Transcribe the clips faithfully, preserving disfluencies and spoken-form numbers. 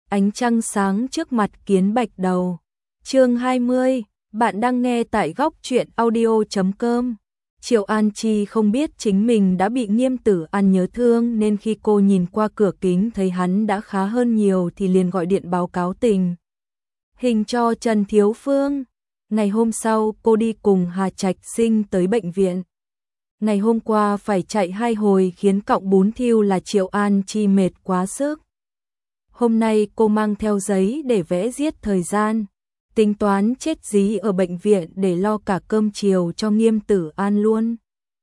ánh trăng sáng trước mặt kiến bạch đầu. Chương hai mươi, bạn đang nghe tại góc truyện audio chấm com. Triệu An Chi không biết chính mình đã bị Nghiêm Tử An nhớ thương, nên khi cô nhìn qua cửa kính thấy hắn đã khá hơn nhiều thì liền gọi điện báo cáo tình hình cho Trần Thiếu Phương. Ngày hôm sau cô đi cùng Hà Trạch Sinh tới bệnh viện. Ngày hôm qua phải chạy hai hồi khiến cọng bún thiêu là Triệu An Chi mệt quá sức. Hôm nay cô mang theo giấy để vẽ giết thời gian, tính toán chết dí ở bệnh viện để lo cả cơm chiều cho Nghiêm Tử An luôn.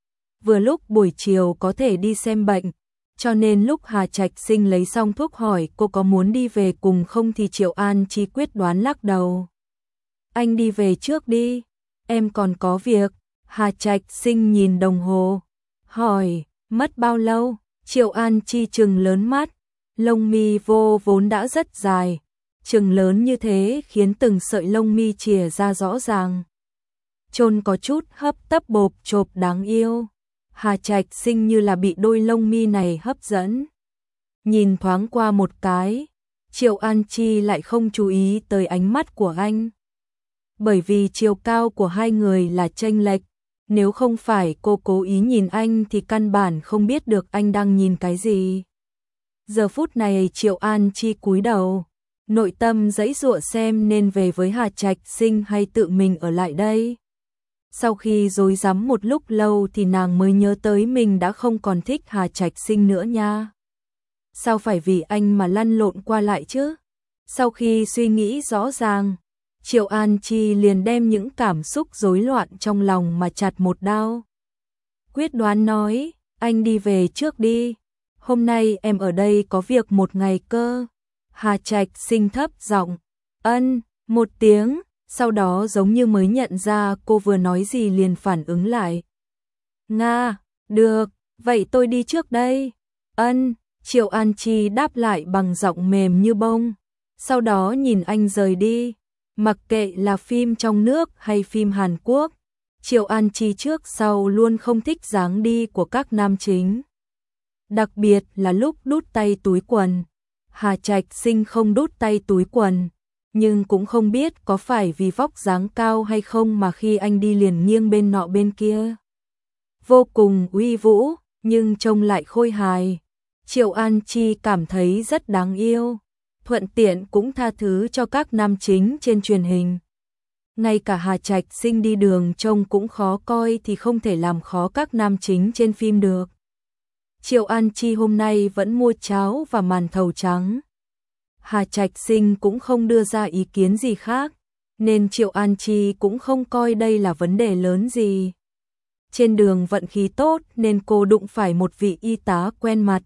Vừa lúc buổi chiều có thể đi xem bệnh, cho nên lúc Hà Trạch Sinh lấy xong thuốc hỏi cô có muốn đi về cùng không thì Triệu An Chi quyết đoán lắc đầu. Anh đi về trước đi, em còn có việc. Hà Trạch Sinh nhìn đồng hồ, hỏi, mất bao lâu? Triệu An Chi trừng lớn mắt, lông mi vô vốn đã rất dài, trừng lớn như thế khiến từng sợi lông mi chìa ra rõ ràng. Trông có chút hấp tấp bộp chộp đáng yêu. Hà Trạch Sinh như là bị đôi lông mi này hấp dẫn. Nhìn thoáng qua một cái, Triệu An Chi lại không chú ý tới ánh mắt của anh. Bởi vì chiều cao của hai người là chênh lệch, nếu không phải cô cố ý nhìn anh thì căn bản không biết được anh đang nhìn cái gì. Giờ phút này Triệu An Chi cúi đầu, nội tâm giãy giụa xem nên về với Hà Trạch Sinh hay tự mình ở lại đây. Sau khi rối rắm một lúc lâu thì nàng mới nhớ tới mình đã không còn thích Hà Trạch Sinh nữa nha. Sao phải vì anh mà lăn lộn qua lại chứ? Sau khi suy nghĩ rõ ràng, Triệu An Chi liền đem những cảm xúc rối loạn trong lòng mà chặt một đao. Quyết đoán nói, anh đi về trước đi, hôm nay em ở đây có việc một ngày cơ. Hà Trạch Sinh thấp giọng, ân, một tiếng, sau đó giống như mới nhận ra cô vừa nói gì liền phản ứng lại. Nga, được, vậy tôi đi trước đây. Ân, Triệu An Chi đáp lại bằng giọng mềm như bông, sau đó nhìn anh rời đi. Mặc kệ là phim trong nước hay phim Hàn Quốc, Triệu An Chi trước sau luôn không thích dáng đi của các nam chính. Đặc biệt là lúc đút tay túi quần. Hà Trạch Sinh không đút tay túi quần, nhưng cũng không biết có phải vì vóc dáng cao hay không mà khi anh đi liền nghiêng bên nọ bên kia. Vô cùng uy vũ, nhưng trông lại khôi hài. Triệu An Chi cảm thấy rất đáng yêu, thuận tiện cũng tha thứ cho các nam chính trên truyền hình. Ngay cả Hà Trạch Sinh đi đường trông cũng khó coi thì không thể làm khó các nam chính trên phim được. Triệu An Chi hôm nay vẫn mua cháo và màn thầu trắng. Hà Trạch Sinh cũng không đưa ra ý kiến gì khác, nên Triệu An Chi cũng không coi đây là vấn đề lớn gì. Trên đường vận khí tốt nên cô đụng phải một vị y tá quen mặt.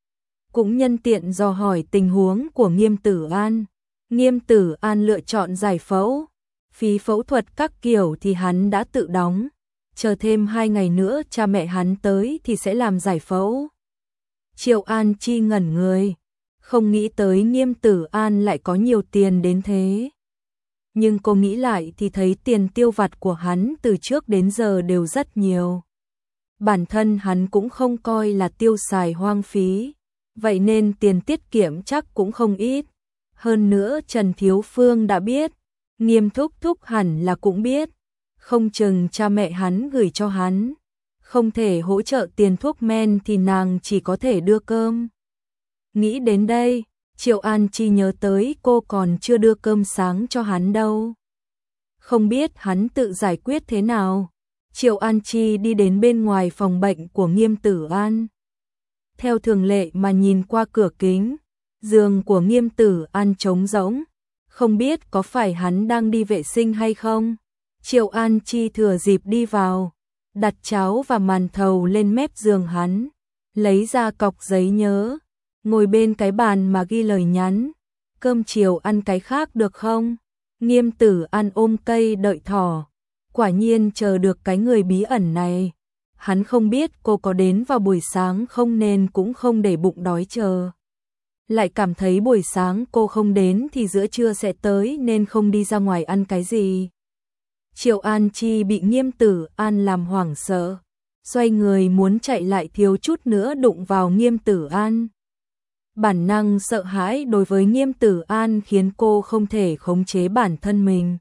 Cũng nhân tiện dò hỏi tình huống của Nghiêm Tử An. Nghiêm Tử An lựa chọn giải phẫu, phí phẫu thuật các kiểu thì hắn đã tự đóng, chờ thêm hai ngày nữa cha mẹ hắn tới thì sẽ làm giải phẫu. Triệu An Chi ngẩn người, không nghĩ tới Nghiêm Tử An lại có nhiều tiền đến thế. Nhưng cô nghĩ lại thì thấy tiền tiêu vặt của hắn từ trước đến giờ đều rất nhiều. Bản thân hắn cũng không coi là tiêu xài hoang phí, vậy nên tiền tiết kiệm chắc cũng không ít. Hơn nữa Trần Thiếu Phương đã biết, Nghiêm thúc thúc hẳn là cũng biết, không chừng cha mẹ hắn gửi cho hắn. Không thể hỗ trợ tiền thuốc men thì nàng chỉ có thể đưa cơm. Nghĩ đến đây, Triệu An Chi nhớ tới cô còn chưa đưa cơm sáng cho hắn đâu. Không biết hắn tự giải quyết thế nào. Triệu An Chi đi đến bên ngoài phòng bệnh của Nghiêm Tử An. Theo thường lệ mà nhìn qua cửa kính, giường của Nghiêm Tử An trống rỗng, không biết có phải hắn đang đi vệ sinh hay không. Triệu An Chi thừa dịp đi vào, đặt cháo và màn thầu lên mép giường hắn, lấy ra cọc giấy nhớ, ngồi bên cái bàn mà ghi lời nhắn, cơm chiều ăn cái khác được không? Nghiêm Tử An ôm cây đợi thỏ, quả nhiên chờ được cái người bí ẩn này. Hắn không biết cô có đến vào buổi sáng không nên cũng không để bụng đói chờ. Lại cảm thấy buổi sáng cô không đến thì giữa trưa sẽ tới nên không đi ra ngoài ăn cái gì. Triệu An Chi bị Nghiêm Tử An làm hoảng sợ, xoay người muốn chạy lại thiếu chút nữa đụng vào Nghiêm Tử An. Bản năng sợ hãi đối với Nghiêm Tử An khiến cô không thể khống chế bản thân mình.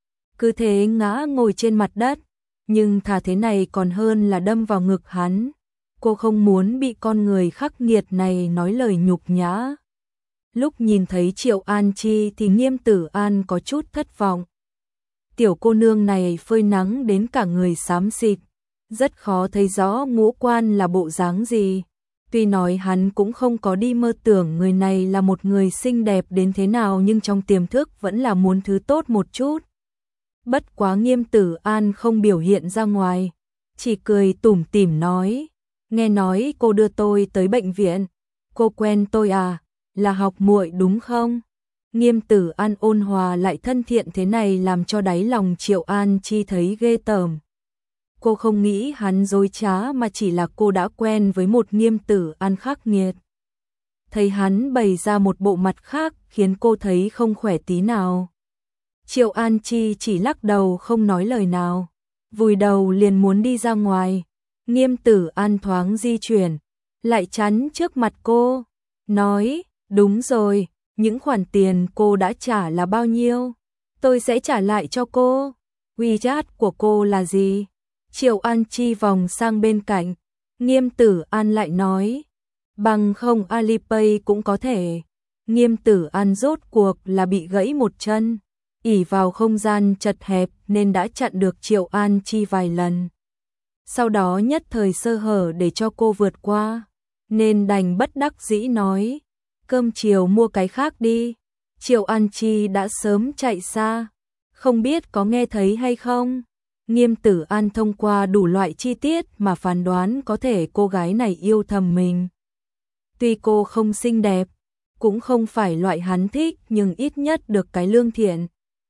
Cứ thế ngã ngồi trên mặt đất, nhưng thà thế này còn hơn là đâm vào ngực hắn. Cô không muốn bị con người khắc nghiệt này nói lời nhục nhã. Lúc nhìn thấy Triệu An Chi thì Nghiêm Tử An có chút thất vọng. Tiểu cô nương này phơi nắng đến cả người xám xịt, rất khó thấy rõ ngũ quan là bộ dáng gì. Tuy nói hắn cũng không có đi mơ tưởng người này là một người xinh đẹp đến thế nào, nhưng trong tiềm thức vẫn là muốn thứ tốt một chút. Bất quá Nghiêm Tử An không biểu hiện ra ngoài, chỉ cười tủm tỉm nói, nghe nói cô đưa tôi tới bệnh viện, cô quen tôi à, là học muội đúng không? Nghiêm Tử An ôn hòa lại thân thiện thế này làm cho đáy lòng Triệu An Chi thấy ghê tởm. Cô không nghĩ hắn dối trá mà chỉ là cô đã quen với một Nghiêm Tử An khắc nghiệt. Thấy hắn bày ra một bộ mặt khác khiến cô thấy không khỏe tí nào. Triệu An Chi chỉ lắc đầu không nói lời nào, vùi đầu liền muốn đi ra ngoài. Nghiêm Tử An thoáng di chuyển, lại chắn trước mặt cô, nói, đúng rồi, những khoản tiền cô đã trả là bao nhiêu? Tôi sẽ trả lại cho cô. WeChat của cô là gì? Triệu An Chi vòng sang bên cạnh, Nghiêm Tử An lại nói, bằng không Alipay cũng có thể. Nghiêm Tử An rốt cuộc là bị gãy một chân, ỷ vào không gian chật hẹp nên đã chặn được Triệu An Chi vài lần. Sau đó nhất thời sơ hở để cho cô vượt qua, nên đành bất đắc dĩ nói, cơm chiều mua cái khác đi. Triệu An Chi đã sớm chạy xa, không biết có nghe thấy hay không. Nghiêm Tử An thông qua đủ loại chi tiết mà phán đoán có thể cô gái này yêu thầm mình. Tuy cô không xinh đẹp, cũng không phải loại hắn thích, nhưng ít nhất được cái lương thiện.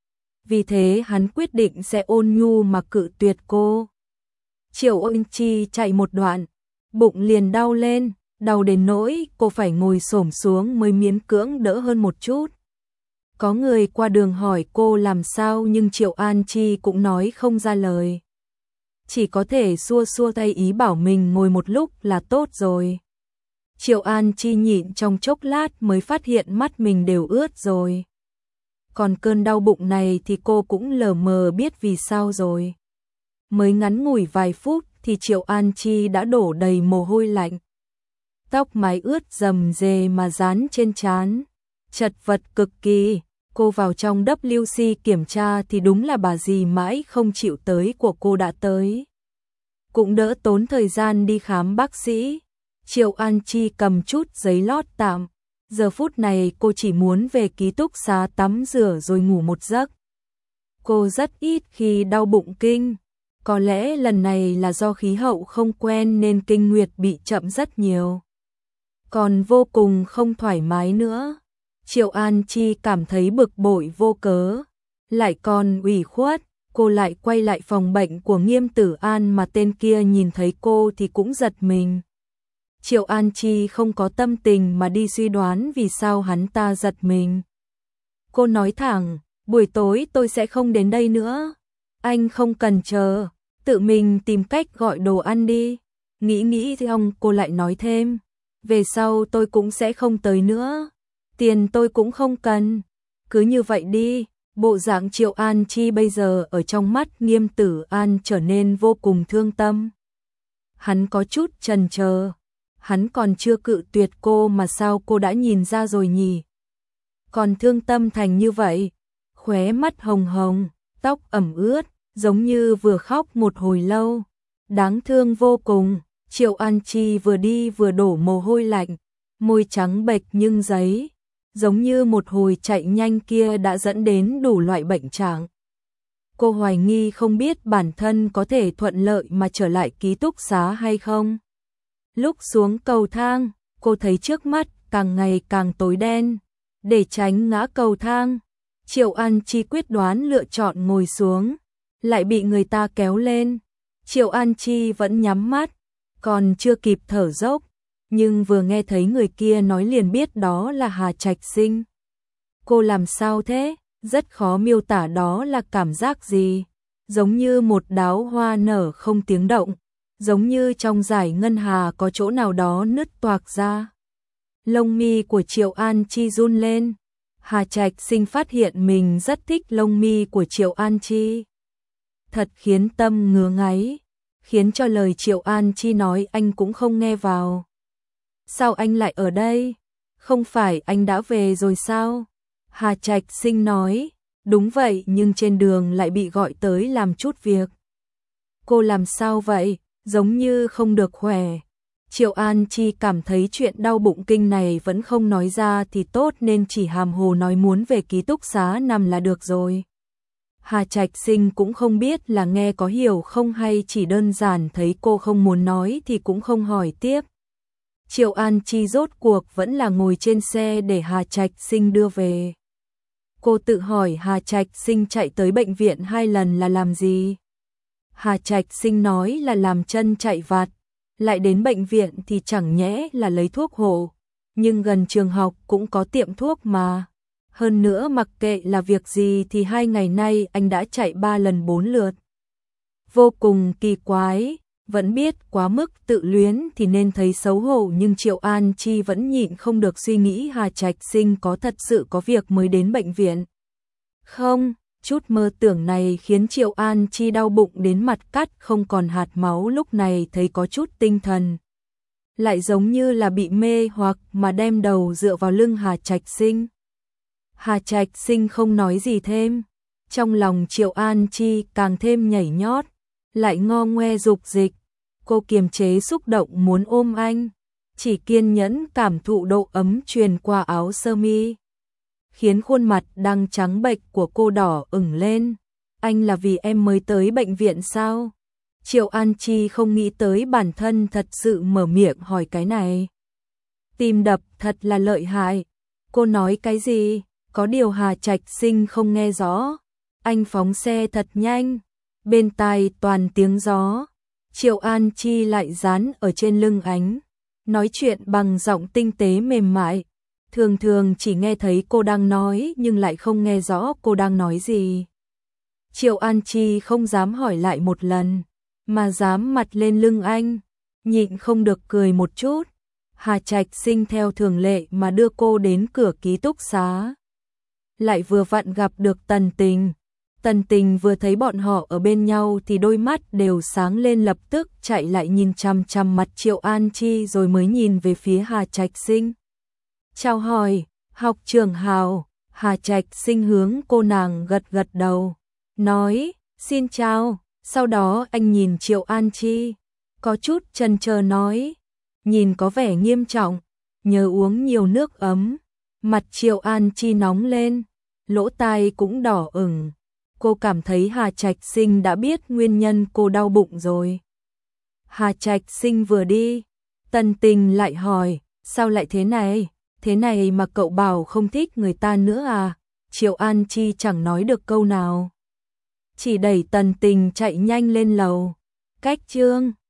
Vì thế hắn quyết định sẽ ôn nhu mà cự tuyệt cô. Triệu An Chi chạy một đoạn, bụng liền đau lên, đau đến nỗi cô phải ngồi xổm xuống mới miễn cưỡng đỡ hơn một chút. Có người qua đường hỏi cô làm sao nhưng Triệu An Chi cũng nói không ra lời. Chỉ có thể xua xua tay ý bảo mình ngồi một lúc là tốt rồi. Triệu An Chi nhịn trong chốc lát mới phát hiện mắt mình đều ướt rồi. Còn cơn đau bụng này thì cô cũng lờ mờ biết vì sao rồi. Mới ngắn ngủi vài phút thì Triệu An Chi đã đổ đầy mồ hôi lạnh. Tóc mái ướt rầm rề mà dán trên trán, chật vật cực kỳ. Cô vào trong W C kiểm tra thì đúng là bà dì mãi không chịu tới của cô đã tới. Cũng đỡ tốn thời gian đi khám bác sĩ. Triệu An Chi cầm chút giấy lót tạm. Giờ phút này cô chỉ muốn về ký túc xá tắm rửa rồi ngủ một giấc. Cô rất ít khi đau bụng kinh. Có lẽ lần này là do khí hậu không quen nên kinh nguyệt bị chậm rất nhiều. Còn vô cùng không thoải mái nữa. Triệu An Chi cảm thấy bực bội vô cớ, lại còn ủy khuất. Cô lại quay lại phòng bệnh của Nghiêm Tử An mà tên kia nhìn thấy cô thì cũng giật mình. Triệu An Chi không có tâm tình mà đi suy đoán vì sao hắn ta giật mình. Cô nói thẳng, buổi tối tôi sẽ không đến đây nữa. Anh không cần chờ, tự mình tìm cách gọi đồ ăn đi. Nghĩ nghĩ thì ông cô lại nói thêm, về sau tôi cũng sẽ không tới nữa. Tiền tôi cũng không cần, cứ như vậy đi. Bộ dạng Triệu An Chi bây giờ ở trong mắt Nghiêm Tử An trở nên vô cùng thương tâm. Hắn có chút chần chờ, hắn còn chưa cự tuyệt cô mà sao cô đã nhìn ra rồi nhỉ? Còn thương tâm thành như vậy, khóe mắt hồng hồng, tóc ẩm ướt, giống như vừa khóc một hồi lâu. Đáng thương vô cùng. Triệu An Chi vừa đi vừa đổ mồ hôi lạnh, môi trắng bệch nhưng giấy. Giống như một hồi chạy nhanh kia đã dẫn đến đủ loại bệnh trạng. Cô hoài nghi không biết bản thân có thể thuận lợi mà trở lại ký túc xá hay không. Lúc xuống cầu thang, cô thấy trước mắt càng ngày càng tối đen. Để tránh ngã cầu thang, Triệu An Chi quyết đoán lựa chọn ngồi xuống, lại bị người ta kéo lên. Triệu An Chi vẫn nhắm mắt, còn chưa kịp thở dốc. Nhưng vừa nghe thấy người kia nói liền biết đó là Hà Trạch Sinh. Cô làm sao thế? Rất khó miêu tả đó là cảm giác gì. Giống như một đóa hoa nở không tiếng động. Giống như trong dải ngân hà có chỗ nào đó nứt toạc ra. Lông mi của Triệu An Chi run lên. Hà Trạch Sinh phát hiện mình rất thích lông mi của Triệu An Chi. Thật khiến tâm ngứa ngáy, khiến cho lời Triệu An Chi nói anh cũng không nghe vào. Sao anh lại ở đây? Không phải anh đã về rồi sao? Hà Trạch Sinh nói, đúng vậy nhưng trên đường lại bị gọi tới làm chút việc. Cô làm sao vậy? Giống như không được khỏe. Triệu An Chi cảm thấy chuyện đau bụng kinh này vẫn không nói ra thì tốt nên chỉ hàm hồ nói muốn về ký túc xá nằm là được rồi. Hà Trạch Sinh cũng không biết là nghe có hiểu không hay chỉ đơn giản thấy cô không muốn nói thì cũng không hỏi tiếp. Triệu An Chi rốt cuộc vẫn là ngồi trên xe để Hà Trạch Sinh đưa về. Cô tự hỏi Hà Trạch Sinh chạy tới bệnh viện hai lần là làm gì? Hà Trạch Sinh nói là làm chân chạy vặt, lại đến bệnh viện thì chẳng nhẽ là lấy thuốc hộ, nhưng gần trường học cũng có tiệm thuốc mà. Hơn nữa mặc kệ là việc gì thì hai ngày nay anh đã chạy ba lần bốn lượt. Vô cùng kỳ quái, vẫn biết quá mức tự luyến thì nên thấy xấu hổ nhưng Triệu An Chi vẫn nhịn không được suy nghĩ Hà Trạch Sinh có thật sự có việc mới đến bệnh viện. Không, chút mơ tưởng này khiến Triệu An Chi đau bụng đến mặt cắt không còn hạt máu, lúc này thấy có chút tinh thần. Lại giống như là bị mê hoặc mà đem đầu dựa vào lưng Hà Trạch Sinh. Hà Trạch Sinh không nói gì thêm, trong lòng Triệu An Chi càng thêm nhảy nhót, lại ngo ngoe dục dịch. Cô kiềm chế xúc động muốn ôm anh, chỉ kiên nhẫn cảm thụ độ ấm truyền qua áo sơ mi, khiến khuôn mặt đang trắng bệch của cô đỏ ửng lên. Anh là vì em mới tới bệnh viện sao? Triệu An Chi không nghĩ tới bản thân thật sự mở miệng hỏi cái này. Tim đập thật là lợi hại. Cô nói cái gì? Có điều Hà Trạch Sinh không nghe rõ. Anh phóng xe thật nhanh, bên tai toàn tiếng gió. Triệu An Chi lại dán ở trên lưng anh, nói chuyện bằng giọng tinh tế mềm mại. Thường thường chỉ nghe thấy cô đang nói nhưng lại không nghe rõ cô đang nói gì. Triệu An Chi không dám hỏi lại một lần, mà dám mặt lên lưng anh, nhịn không được cười một chút. Hà Trạch Sinh theo thường lệ mà đưa cô đến cửa ký túc xá. Lại vừa vặn gặp được Tần Tình. Tần Tình vừa thấy bọn họ ở bên nhau thì đôi mắt đều sáng lên, lập tức chạy lại nhìn chằm chằm mặt Triệu An Chi rồi mới nhìn về phía Hà Trạch Sinh. Chào hỏi, học trưởng Hào. Hà Trạch Sinh hướng cô nàng gật gật đầu, nói, xin chào. Sau đó anh nhìn Triệu An Chi, có chút chần chờ nói, nhìn có vẻ nghiêm trọng, nhớ uống nhiều nước ấm. Mặt Triệu An Chi nóng lên, lỗ tai cũng đỏ ửng. Cô cảm thấy Hà Trạch Sinh đã biết nguyên nhân cô đau bụng rồi. Hà Trạch Sinh vừa đi, Tần Tình lại hỏi, sao lại thế này? Thế này mà cậu bảo không thích người ta nữa à? Triệu An Chi chẳng nói được câu nào, chỉ đẩy Tần Tình chạy nhanh lên lầu. Cách chương